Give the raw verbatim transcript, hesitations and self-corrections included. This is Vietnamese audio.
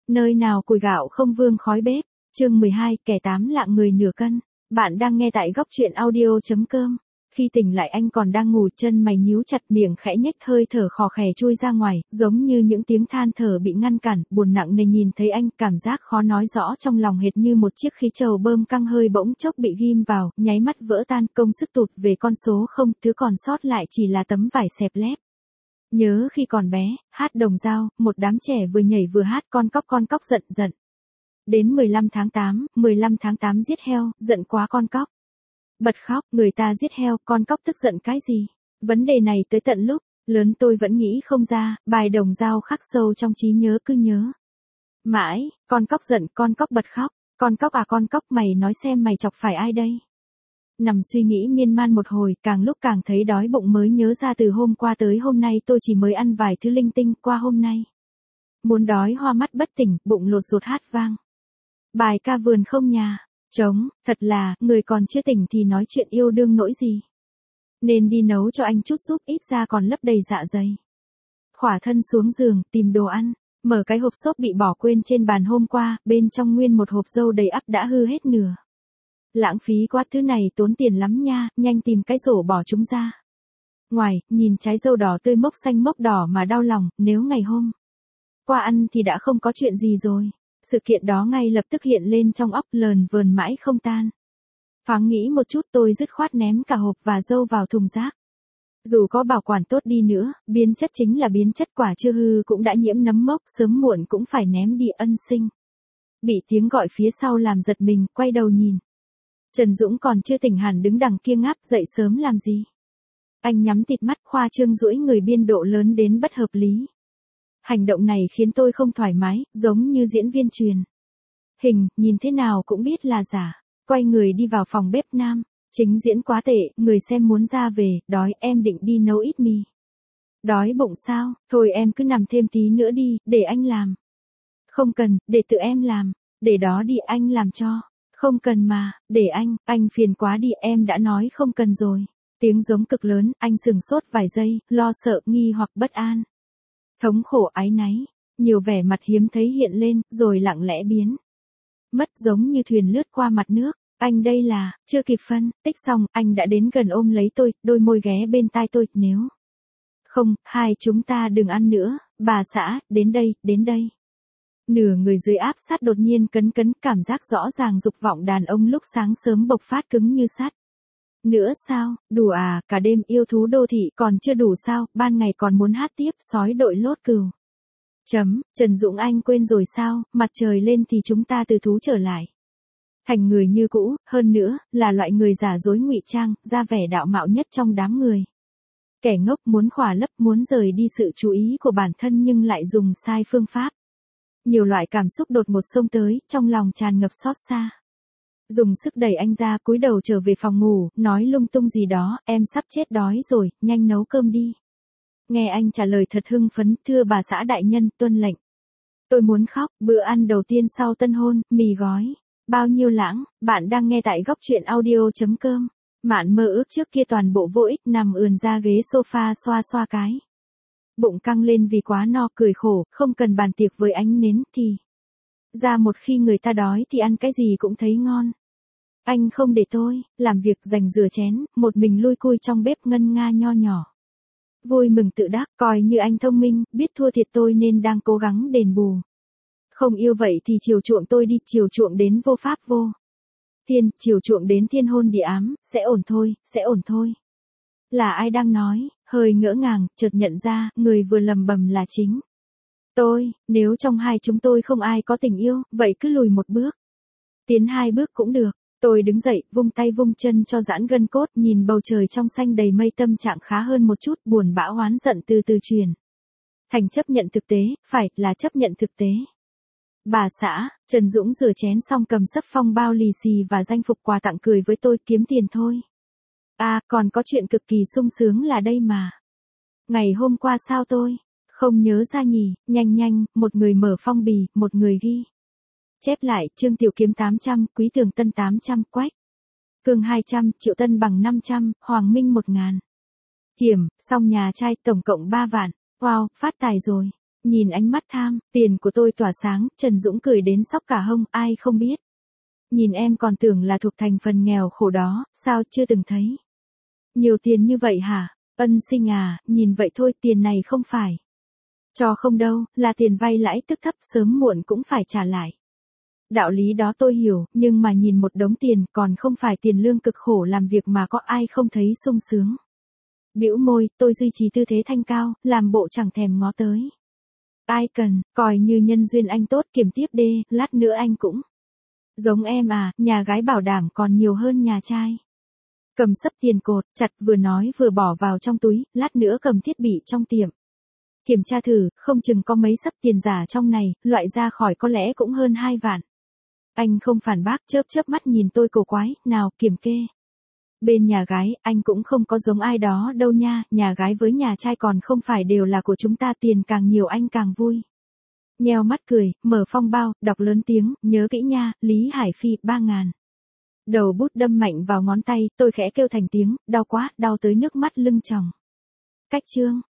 Nơi nào củi gạo không vương khói bếp, chương mười hai, kẻ tám lạng người nửa cân. Bạn đang nghe tại góc truyện audio chấm com. Khi tỉnh lại anh còn đang ngủ, chân mày nhíu chặt, miệng khẽ nhếch, hơi thở khò khè chui ra ngoài, giống như những tiếng than thở bị ngăn cản, buồn nặng nề nhìn thấy anh, cảm giác khó nói rõ trong lòng hệt như một chiếc khí trầu bơm căng hơi bỗng chốc bị ghim vào, nháy mắt vỡ tan, công sức tụt về con số không, thứ còn sót lại chỉ là tấm vải xẹp lép. Nhớ khi còn bé, hát Đồng Dao, một đám trẻ vừa nhảy vừa hát con cóc con cóc giận giận. Đến mười lăm tháng tám, mười lăm tháng tám giết heo, giận quá con cóc. Bật khóc, người ta giết heo, con cóc tức giận cái gì? Vấn đề này tới tận lúc lớn tôi vẫn nghĩ không ra, bài Đồng Dao khắc sâu trong trí nhớ cứ nhớ. Mãi, con cóc giận, con cóc bật khóc, con cóc à con cóc, mày nói xem mày chọc phải ai đây? Nằm suy nghĩ miên man một hồi, càng lúc càng thấy đói bụng, mới nhớ ra từ hôm qua tới hôm nay tôi chỉ mới ăn vài thứ linh tinh, qua hôm nay muốn đói hoa mắt bất tỉnh, bụng lột ruột hát vang. Bài ca vườn không nhà, trống, thật là, người còn chưa tỉnh thì nói chuyện yêu đương nỗi gì. Nên đi nấu cho anh chút súp, ít ra còn lấp đầy dạ dày. Khỏa thân xuống giường, tìm đồ ăn, mở cái hộp xốp bị bỏ quên trên bàn hôm qua, bên trong nguyên một hộp dâu đầy ắp đã hư hết nửa. Lãng phí quá, thứ này tốn tiền lắm nha, nhanh tìm cái rổ bỏ chúng ra. Ngoài, nhìn trái dâu đỏ tươi mốc xanh mốc đỏ mà đau lòng, nếu ngày hôm qua ăn thì đã không có chuyện gì rồi. Sự kiện đó ngay lập tức hiện lên trong óc, lờn vờn mãi không tan. Thoáng nghĩ một chút, tôi dứt khoát ném cả hộp và dâu vào thùng rác. Dù có bảo quản tốt đi nữa, biến chất chính là biến chất, quả chưa hư cũng đã nhiễm nấm mốc, sớm muộn cũng phải ném đi ân sinh. Bị tiếng gọi phía sau làm giật mình, quay đầu nhìn. Trần Dũng còn chưa tỉnh hẳn đứng đằng kia ngáp, dậy sớm làm gì? Anh nhắm tịt mắt, khoa trương duỗi người biên độ lớn đến bất hợp lý. Hành động này khiến tôi không thoải mái, giống như diễn viên truyền hình, nhìn thế nào cũng biết là giả. Quay người đi vào phòng bếp nam, chính diễn quá tệ, người xem muốn ra về, đói, em định đi nấu ít mì. Đói bụng sao, thôi em cứ nằm thêm tí nữa đi, để anh làm. Không cần, để tự em làm, để đó đi anh làm cho. Không cần mà, để anh, anh phiền quá đi, em đã nói không cần rồi. Tiếng giống cực lớn, anh sừng sốt vài giây, lo sợ, nghi hoặc bất an. Thống khổ, áy náy, nhiều vẻ mặt hiếm thấy hiện lên, rồi lặng lẽ biến mất, giống như thuyền lướt qua mặt nước. Anh đây là, chưa kịp phân tích xong, anh đã đến gần ôm lấy tôi, đôi môi ghé bên tai tôi, nếu không, hai chúng ta đừng ăn nữa, bà xã, đến đây, đến đây. Nửa người dưới áp sát đột nhiên cấn cấn, cảm giác rõ ràng dục vọng đàn ông lúc sáng sớm bộc phát cứng như sắt. Nữa sao, đủ à, cả đêm yêu thú đô thị còn chưa đủ sao, ban ngày còn muốn hát tiếp, sói đội lốt cừu. Chấm, Trần Dũng anh quên rồi sao, mặt trời lên thì chúng ta từ thú trở lại. Thành người như cũ, hơn nữa, là loại người giả dối ngụy trang, ra vẻ đạo mạo nhất trong đám người. Kẻ ngốc muốn khỏa lấp, muốn rời đi sự chú ý của bản thân nhưng lại dùng sai phương pháp. Nhiều loại cảm xúc đột ngột xông tới, trong lòng tràn ngập xót xa. Dùng sức đẩy anh ra, cúi đầu trở về phòng ngủ, nói lung tung gì đó, em sắp chết đói rồi, nhanh nấu cơm đi. Nghe anh trả lời thật hưng phấn, thưa bà xã đại nhân, tuân lệnh. Tôi muốn khóc, bữa ăn đầu tiên sau tân hôn, mì gói. Bao nhiêu lãng, bạn đang nghe tại góc truyện audio chấm com. Mạn mơ ước trước kia toàn bộ vô ích, nằm ườn ra ghế sofa xoa xoa cái bụng căng lên vì quá no, cười khổ, không cần bàn tiệc với ánh nến thì ra một khi người ta đói thì ăn cái gì cũng thấy ngon. Anh không để tôi làm việc dành rửa chén, một mình lui cui trong bếp ngân nga nho nhỏ. Vui mừng tự đắc, coi như anh thông minh, biết thua thiệt tôi nên đang cố gắng đền bù. Không yêu vậy thì chiều chuộng tôi đi, chiều chuộng đến vô pháp vô thiên, chiều chuộng đến thiên hôn địa ám, sẽ ổn thôi, sẽ ổn thôi. Là ai đang nói, hơi ngỡ ngàng, chợt nhận ra, người vừa lầm bầm là chính tôi. Nếu trong hai chúng tôi không ai có tình yêu, vậy cứ lùi một bước, tiến hai bước cũng được. Tôi đứng dậy, vung tay vung chân cho giãn gân cốt, nhìn bầu trời trong xanh đầy mây, tâm trạng khá hơn một chút, buồn bã oán giận từ từ truyền thành chấp nhận thực tế, phải, là chấp nhận thực tế. Bà xã, Trần Dũng rửa chén xong cầm sấp phong bao lì xì và danh phục quà tặng cười với tôi, kiếm tiền thôi. À, còn có chuyện cực kỳ sung sướng là đây mà. Ngày hôm qua sao tôi không nhớ ra nhỉ, nhanh nhanh, một người mở phong bì, một người ghi chép lại, Trương Tiểu Kiếm tám trăm, Quý Tường Tân tám trăm, Quách Cương hai trăm, Triệu Tân Bằng năm trăm, Hoàng Minh một ngàn. Kiểm, xong nhà trai, tổng cộng ba vạn. Wow, phát tài rồi. Nhìn ánh mắt tham, tiền của tôi tỏa sáng, Trần Dũng cười đến sóc cả hông, ai không biết. Nhìn em còn tưởng là thuộc thành phần nghèo khổ đó, sao chưa từng thấy. Nhiều tiền như vậy hả? Ân Sinh à, nhìn vậy thôi, tiền này không phải cho không đâu, là tiền vay lãi tức thấp sớm muộn cũng phải trả lại. Đạo lý đó tôi hiểu, nhưng mà nhìn một đống tiền còn không phải tiền lương cực khổ làm việc mà có ai không thấy sung sướng. Bĩu môi, tôi duy trì tư thế thanh cao, làm bộ chẳng thèm ngó tới. Ai cần, coi như nhân duyên anh tốt kiểm tiếp đê, lát nữa anh cũng. Giống em à, nhà gái bảo đảm còn nhiều hơn nhà trai. Cầm sấp tiền cột, chặt vừa nói vừa bỏ vào trong túi, lát nữa cầm thiết bị trong tiệm. Kiểm tra thử, không chừng có mấy sấp tiền giả trong này, loại ra khỏi có lẽ cũng hơn hai vạn. Anh không phản bác chớp chớp mắt nhìn tôi cổ quái, nào kiểm kê. Bên nhà gái, anh cũng không có giống ai đó đâu nha, nhà gái với nhà trai còn không phải đều là của chúng ta, tiền càng nhiều anh càng vui. Nheo mắt cười, mở phong bao, đọc lớn tiếng, nhớ kỹ nha, Lý Hải Phi, ba ngàn. Đầu bút đâm mạnh vào ngón tay, tôi khẽ kêu thành tiếng, đau quá, đau tới nước mắt lưng tròng. Cách chương.